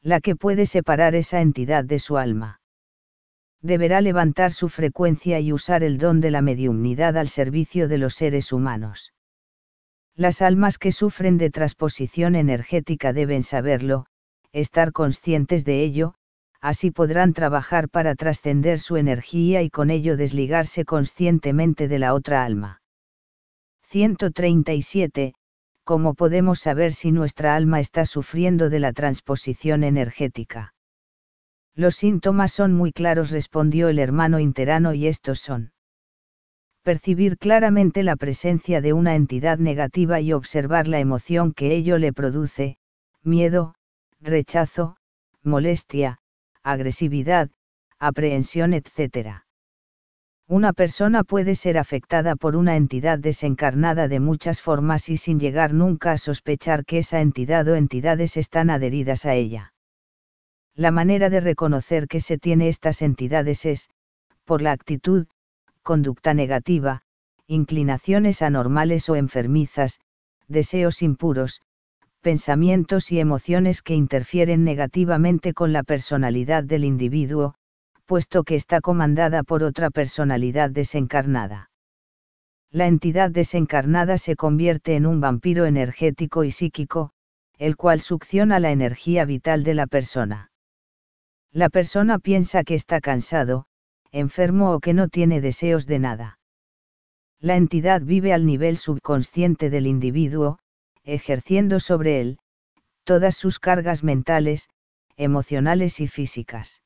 la que puede separar esa entidad de su alma. Deberá levantar su frecuencia y usar el don de la mediumnidad al servicio de los seres humanos. Las almas que sufren de transposición energética deben saberlo, estar conscientes de ello, así podrán trabajar para trascender su energía y con ello desligarse conscientemente de la otra alma. 137. ¿Cómo podemos saber si nuestra alma está sufriendo de la transposición energética? Los síntomas son muy claros, respondió el hermano interano, y estos son: percibir claramente la presencia de una entidad negativa y observar la emoción que ello le produce, miedo, rechazo, molestia, agresividad, aprehensión, etc. Una persona puede ser afectada por una entidad desencarnada de muchas formas y sin llegar nunca a sospechar que esa entidad o entidades están adheridas a ella. La manera de reconocer que se tiene estas entidades es, por la actitud, conducta negativa, inclinaciones anormales o enfermizas, deseos impuros, pensamientos y emociones que interfieren negativamente con la personalidad del individuo, puesto que está comandada por otra personalidad desencarnada. La entidad desencarnada se convierte en un vampiro energético y psíquico, el cual succiona la energía vital de la persona. La persona piensa que está cansado, enfermo o que no tiene deseos de nada. La entidad vive al nivel subconsciente del individuo, ejerciendo sobre él todas sus cargas mentales, emocionales y físicas.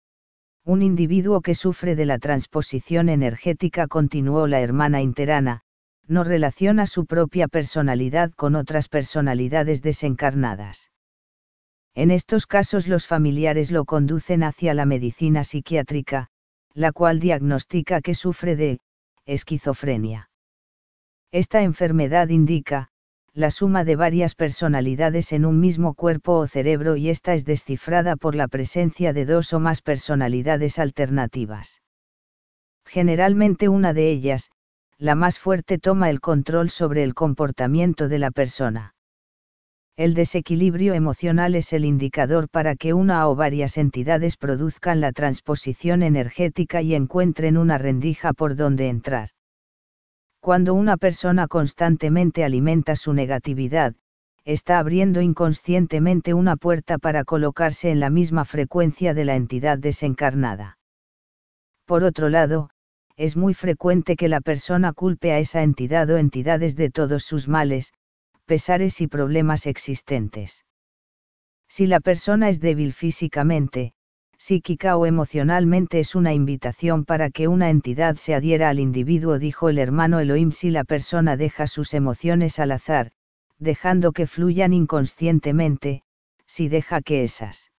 Un individuo que sufre de la transposición energética, continuó la hermana interana, no relaciona su propia personalidad con otras personalidades desencarnadas. En estos casos los familiares lo conducen hacia la medicina psiquiátrica, la cual diagnostica que sufre de esquizofrenia. Esta enfermedad indica la suma de varias personalidades en un mismo cuerpo o cerebro, y esta es descifrada por la presencia de dos o más personalidades alternativas. Generalmente una de ellas, la más fuerte, toma el control sobre el comportamiento de la persona. El desequilibrio emocional es el indicador para que una o varias entidades produzcan la transposición energética y encuentren una rendija por donde entrar. Cuando una persona constantemente alimenta su negatividad, está abriendo inconscientemente una puerta para colocarse en la misma frecuencia de la entidad desencarnada. Por otro lado, es muy frecuente que la persona culpe a esa entidad o entidades de todos sus males, pesares y problemas existentes. Si la persona es débil físicamente, psíquica o emocionalmente, es una invitación para que una entidad se adhiera al individuo, dijo el hermano Elohim. Si la persona deja sus emociones al azar, dejando que fluyan inconscientemente, si deja que esas